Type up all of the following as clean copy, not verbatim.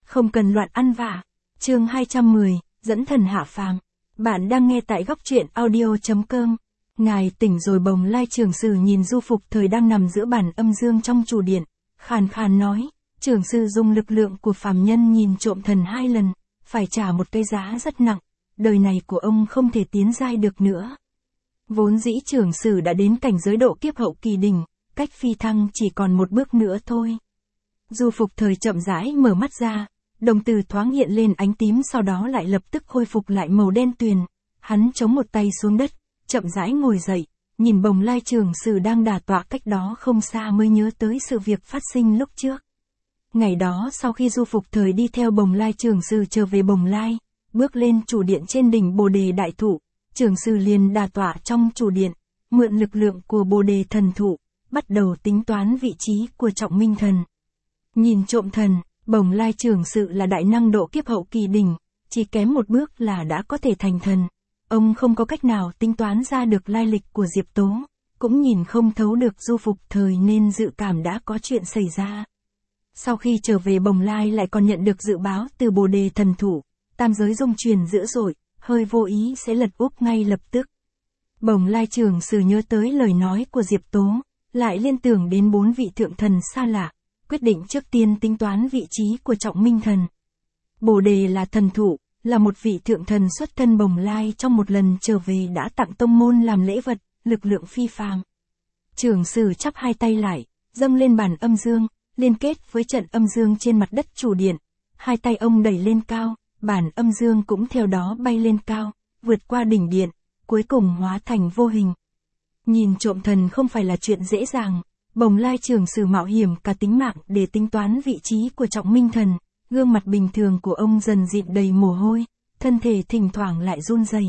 Không cần loạn ăn vạ. Chương 210, dẫn thần hạ phàm. Bạn đang nghe tại góc truyện audio.com. Ngài tỉnh rồi. Bồng Lai Trường Sử nhìn Du Phục Thời đang nằm giữa bản âm dương trong chủ điện, khàn khàn nói, Trường Sử dùng lực lượng của phàm nhân nhìn trộm thần 2 lần, phải trả một cái giá rất nặng, đời này của ông không thể tiến giai được nữa. Vốn dĩ Trường Sử đã đến cảnh giới độ kiếp hậu kỳ đỉnh, cách phi thăng chỉ còn một bước nữa thôi. Du Phục Thời chậm rãi mở mắt ra, đồng tử thoáng hiện lên ánh tím, sau đó lại lập tức khôi phục lại màu đen tuyền. Hắn chống một tay xuống đất, chậm rãi ngồi dậy, nhìn Bồng Lai Trường Sử đang đả tọa cách đó không xa mới nhớ tới sự việc phát sinh lúc trước. Ngày đó sau khi Du Phục Thời đi theo Bồng Lai Trường Sử trở về Bồng Lai, bước lên chủ điện trên đỉnh Bồ Đề Đại Thụ, Trường Sử liền đả tọa trong chủ điện, mượn lực lượng của Bồ Đề Thần Thụ, bắt đầu tính toán vị trí của Trọng Minh Thần. Nhìn trộm thần, Bồng Lai Trường Sử là đại năng độ kiếp hậu kỳ đỉnh, chỉ kém một bước là đã có thể thành thần. Ông không có cách nào tính toán ra được lai lịch của Diệp Tố, cũng nhìn không thấu được Du Phục Thời nên dự cảm đã có chuyện xảy ra. Sau khi trở về Bồng Lai lại còn nhận được dự báo từ Bồ Đề Thần Thụ, tam giới rung chuyển dữ dội, hơi vô ý sẽ lật úp ngay lập tức. Bồng Lai Trường Sử nhớ tới lời nói của Diệp Tố, lại liên tưởng đến 4 vị thượng thần xa lạ, quyết định trước tiên tính toán vị trí của Trọng Minh Thần. Bồ Đề là thần thụ, là một vị thượng thần xuất thân Bồng Lai, trong một lần trở về đã tặng tông môn làm lễ vật, lực lượng phi phàm. Trường Sử chắp hai tay lại, dâng lên bàn âm dương, liên kết với trận âm dương trên mặt đất chủ điện. Hai tay ông đẩy lên cao, bản âm dương cũng theo đó bay lên cao, vượt qua đỉnh điện, cuối cùng hóa thành vô hình. Nhìn trộm thần không phải là chuyện dễ dàng. Bồng Lai Trường Sử mạo hiểm cả tính mạng để tính toán vị trí của Trọng Minh Thần, gương mặt bình thường của ông dần dịn đầy mồ hôi, thân thể thỉnh thoảng lại run rẩy.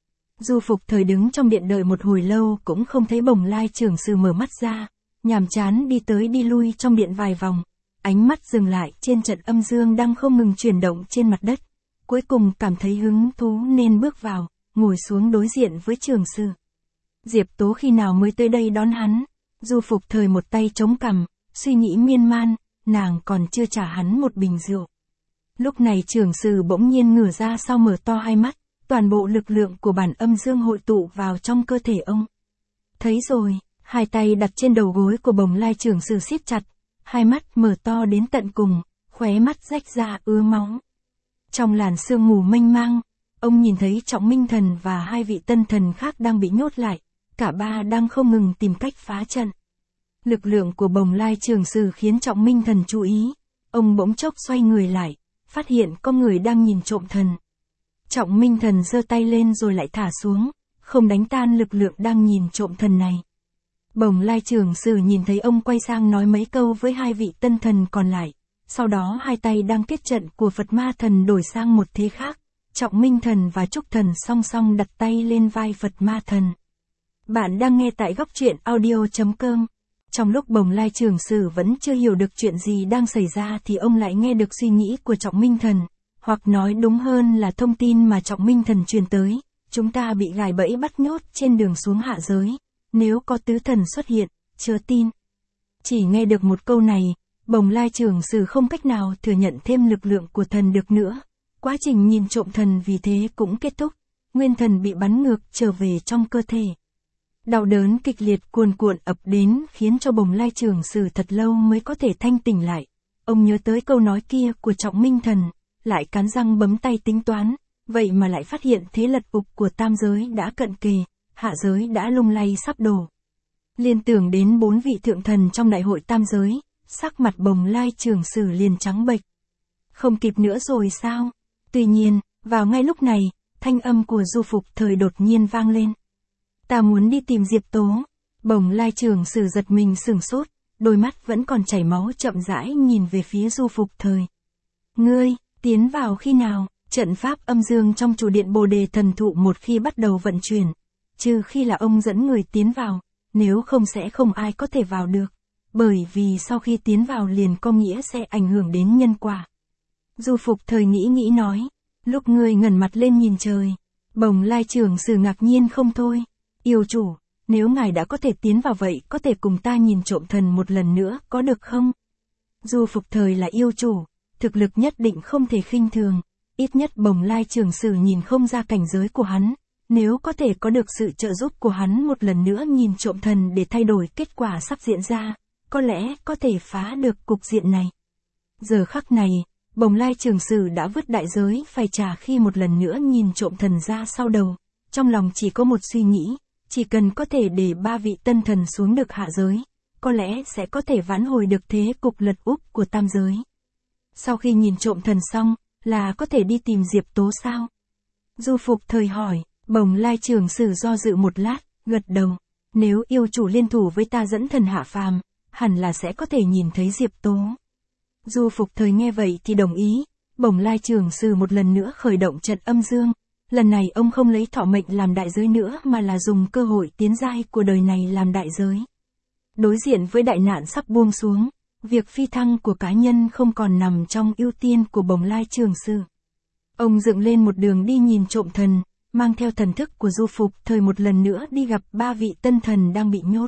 Du Phục Thời đứng trong điện đợi một hồi lâu cũng không thấy Bồng Lai Trường Sử mở mắt ra, nhàm chán đi tới đi lui trong điện vài vòng, ánh mắt dừng lại trên trận âm dương đang không ngừng chuyển động trên mặt đất, cuối cùng cảm thấy hứng thú nên bước vào, ngồi xuống đối diện với Trường Sử. Diệp Tố khi nào mới tới đây đón hắn? Du Phục Thời một tay chống cằm, suy nghĩ miên man, nàng còn chưa trả hắn một bình rượu. Lúc này Trường Sử bỗng nhiên ngửa ra sau, mở to hai mắt, toàn bộ lực lượng của bản âm dương hội tụ vào trong cơ thể ông. Thấy rồi, hai tay đặt trên đầu gối của Bồng Lai Trường Sử siết chặt, hai mắt mở to đến tận cùng, khóe mắt rách ra ứa máu. Trong làn sương mù mênh mang, ông nhìn thấy Trọng Minh Thần và 2 vị tân thần khác đang bị nhốt lại. Cả ba đang không ngừng tìm cách phá trận. Lực lượng của Bồng Lai Trường Sử khiến Trọng Minh Thần chú ý. Ông bỗng chốc xoay người lại, phát hiện có người đang nhìn trộm thần. Trọng Minh Thần giơ tay lên rồi lại thả xuống, không đánh tan lực lượng đang nhìn trộm thần này. Bồng Lai Trường Sử nhìn thấy ông quay sang nói mấy câu với 2 vị tân thần còn lại. Sau đó hai tay đang kết trận của Phật Ma Thần đổi sang một thế khác. Trọng Minh Thần và Trúc Thần song song đặt tay lên vai Phật Ma Thần. Bạn đang nghe tại góc truyện audio.com. Trong lúc Bồng Lai Trường Sử vẫn chưa hiểu được chuyện gì đang xảy ra thì ông lại nghe được suy nghĩ của Trọng Minh Thần, hoặc nói đúng hơn là thông tin mà Trọng Minh Thần truyền tới. Chúng ta bị gài bẫy bắt nhốt trên đường xuống hạ giới. Nếu có tứ thần xuất hiện, chớ tin. Chỉ nghe được một câu này, Bồng Lai Trường Sử không cách nào thừa nhận thêm lực lượng của thần được nữa. Quá trình nhìn trộm thần vì thế cũng kết thúc. Nguyên thần bị bắn ngược trở về trong cơ thể. Đau đớn kịch liệt cuồn cuộn ập đến khiến cho Bồng Lai Trường Sử thật lâu mới có thể thanh tỉnh lại. Ông nhớ tới câu nói kia của Trọng Minh Thần, lại cắn răng bấm tay tính toán, vậy mà lại phát hiện thế lật úp của tam giới đã cận kề, hạ giới đã lung lay sắp đổ. Liên tưởng đến 4 vị thượng thần trong đại hội tam giới, sắc mặt Bồng Lai Trường Sử liền trắng bệch. Không kịp nữa rồi sao? Tuy nhiên, vào ngay lúc này, thanh âm của Du Phục Thời đột nhiên vang lên. Ta muốn đi tìm Diệp Tố. Bồng Lai Trường Sử giật mình sửng sốt, đôi mắt vẫn còn chảy máu chậm rãi nhìn về phía Du Phục Thời. Ngươi, tiến vào khi nào? Trận pháp âm dương trong chủ điện Bồ Đề Thần Thụ một khi bắt đầu vận chuyển, trừ khi là ông dẫn người tiến vào, nếu không sẽ không ai có thể vào được. Bởi vì sau khi tiến vào liền có nghĩa sẽ ảnh hưởng đến nhân quả. Du Phục Thời nghĩ nói, lúc ngươi ngẩng mặt lên nhìn trời, Bồng Lai Trường Sử ngạc nhiên không thôi. Yêu chủ, nếu ngài đã có thể tiến vào vậy có thể cùng ta nhìn trộm thần một lần nữa có được không? Du Phục Thời là yêu chủ, thực lực nhất định không thể khinh thường, ít nhất Bồng Lai Trường Sử nhìn không ra cảnh giới của hắn, nếu có thể có được sự trợ giúp của hắn một lần nữa nhìn trộm thần để thay đổi kết quả sắp diễn ra, có lẽ có thể phá được cục diện này. Giờ khắc này, Bồng Lai Trường Sử đã vứt đại giới phải trả khi một lần nữa nhìn trộm thần ra sau đầu, trong lòng chỉ có một suy nghĩ, chỉ cần có thể để 3 vị tân thần xuống được hạ giới, có lẽ sẽ có thể vãn hồi được thế cục lật úp của tam giới. Sau khi nhìn trộm thần xong, là có thể đi tìm Diệp Tố sao? Du Phục Thời hỏi, Bồng Lai Trường Sử do dự một lát, gật đầu. Nếu yêu chủ liên thủ với ta dẫn thần hạ phàm, hẳn là sẽ có thể nhìn thấy Diệp Tố. Du Phục Thời nghe vậy thì đồng ý, Bồng Lai Trường Sử một lần nữa khởi động trận âm dương. Lần này ông không lấy thọ mệnh làm đại giới nữa mà là dùng cơ hội tiến giai của đời này làm đại giới. Đối diện với đại nạn sắp buông xuống, việc phi thăng của cá nhân không còn nằm trong ưu tiên của Bồng Lai Trường Sử. Ông dựng lên một đường đi nhìn trộm thần, mang theo thần thức của Du Phục Thời một lần nữa đi gặp 3 vị tân thần đang bị nhốt.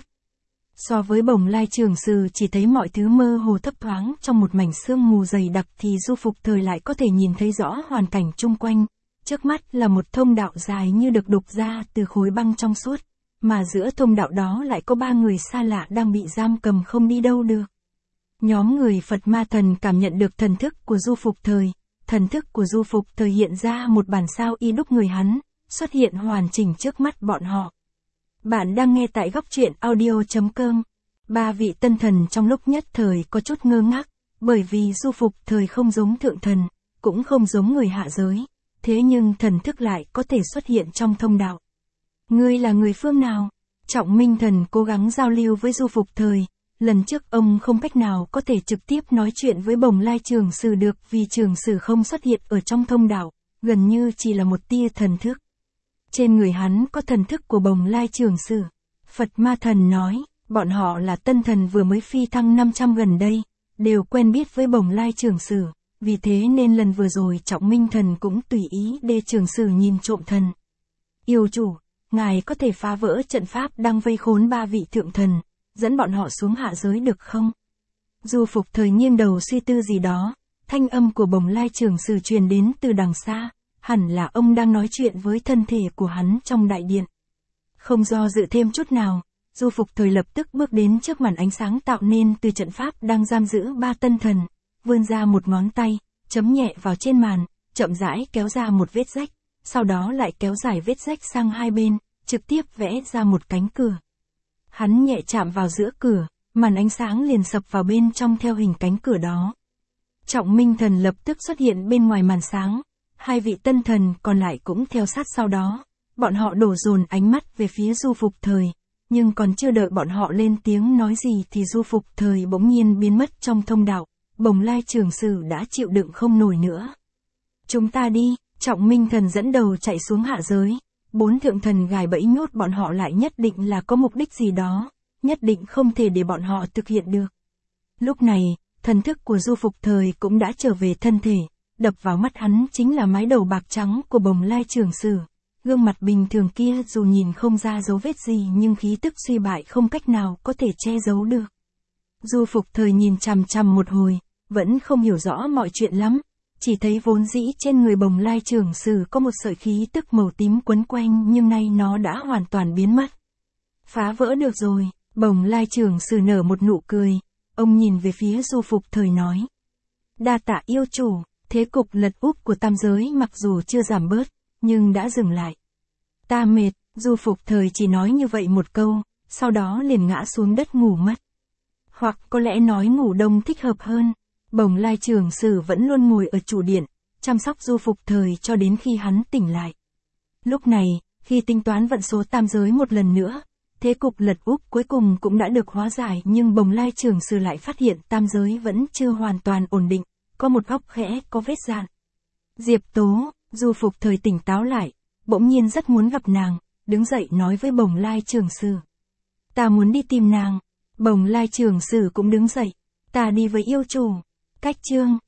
So với Bồng Lai Trường Sử chỉ thấy mọi thứ mơ hồ thấp thoáng trong một mảnh sương mù dày đặc thì Du Phục Thời lại có thể nhìn thấy rõ hoàn cảnh chung quanh. Trước mắt là một thông đạo dài như được đục ra từ khối băng trong suốt, mà giữa thông đạo đó lại có 3 người xa lạ đang bị giam cầm không đi đâu được. Nhóm người Phật Ma Thần cảm nhận được thần thức của Du Phục Thời, thần thức của Du Phục Thời hiện ra một bản sao y đúc người hắn, xuất hiện hoàn chỉnh trước mắt bọn họ. Bạn đang nghe tại góc truyện audio.com. 3 vị tân thần trong lúc nhất thời có chút ngơ ngác, bởi vì Du Phục Thời không giống thượng thần, cũng không giống người hạ giới, thế nhưng thần thức lại có thể xuất hiện trong thông đạo. Ngươi là người phương nào? Trọng Minh Thần cố gắng giao lưu với Du Phục Thời, lần trước ông không cách nào có thể trực tiếp nói chuyện với Bồng Lai Trường Sử được vì Trường Sử không xuất hiện ở trong thông đạo, gần như chỉ là một tia thần thức. Trên người hắn có thần thức của Bồng Lai Trường Sử. Phật Ma Thần nói, bọn họ là tân thần vừa mới phi thăng 500 gần đây, đều quen biết với Bồng Lai Trường Sử, vì thế nên lần vừa rồi Trọng Minh Thần cũng tùy ý để Trường Sử nhìn trộm thần. Yêu chủ, ngài có thể phá vỡ trận pháp đang vây khốn 3 vị thượng thần, dẫn bọn họ xuống hạ giới được không? Du Phục Thời nghiêng đầu suy tư gì đó, thanh âm của Bồng Lai Trường Sử truyền đến từ đằng xa, hẳn là ông đang nói chuyện với thân thể của hắn trong đại điện. Không do dự thêm chút nào, Du Phục Thời lập tức bước đến trước màn ánh sáng tạo nên từ trận pháp đang giam giữ 3 tân thần, vươn ra một ngón tay, chấm nhẹ vào trên màn, chậm rãi kéo ra một vết rách, sau đó lại kéo dài vết rách sang hai bên, trực tiếp vẽ ra một cánh cửa. Hắn nhẹ chạm vào giữa cửa, màn ánh sáng liền sập vào bên trong theo hình cánh cửa đó. Trọng Minh Thần lập tức xuất hiện bên ngoài màn sáng, 2 vị tân thần còn lại cũng theo sát sau đó. Bọn họ đổ dồn ánh mắt về phía Du Phục Thời, nhưng còn chưa đợi bọn họ lên tiếng nói gì thì Du Phục Thời bỗng nhiên biến mất trong thông đạo. Bồng Lai Trường Sử đã chịu đựng không nổi nữa. Chúng ta đi, Trọng Minh Thần dẫn đầu chạy xuống hạ giới. 4 thượng thần gài bẫy nhốt bọn họ lại nhất định là có mục đích gì đó, nhất định không thể để bọn họ thực hiện được. Lúc này, thần thức của Du Phục Thời cũng đã trở về thân thể, đập vào mắt hắn chính là mái đầu bạc trắng của Bồng Lai Trường Sử. Gương mặt bình thường kia dù nhìn không ra dấu vết gì nhưng khí tức suy bại không cách nào có thể che giấu được. Du Phục Thời nhìn chằm chằm một hồi, vẫn không hiểu rõ mọi chuyện lắm, chỉ thấy vốn dĩ trên người Bồng Lai Trường Sử có một sợi khí tức màu tím quấn quanh nhưng nay nó đã hoàn toàn biến mất. Phá vỡ được rồi, Bồng Lai Trường Sử nở một nụ cười, ông nhìn về phía Du Phục Thời nói. Đa tạ yêu chủ, thế cục lật úp của tam giới mặc dù chưa giảm bớt, nhưng đã dừng lại. Ta mệt, Du Phục Thời chỉ nói như vậy một câu, sau đó liền ngã xuống đất ngủ mất. Hoặc có lẽ nói ngủ đông thích hợp hơn. Bồng Lai Trường Sử vẫn luôn ngồi ở chủ điện, chăm sóc Du Phục Thời cho đến khi hắn tỉnh lại. Lúc này, khi tính toán vận số tam giới một lần nữa, thế cục lật úp cuối cùng cũng đã được hóa giải nhưng Bồng Lai Trường Sử lại phát hiện tam giới vẫn chưa hoàn toàn ổn định, có một góc khẽ có vết dạn. Diệp Tố, Du Phục Thời tỉnh táo lại, bỗng nhiên rất muốn gặp nàng, đứng dậy nói với Bồng Lai Trường Sử. Ta muốn đi tìm nàng. Bồng Lai Trường Sử cũng đứng dậy. Ta đi với yêu chủ. Cách chương.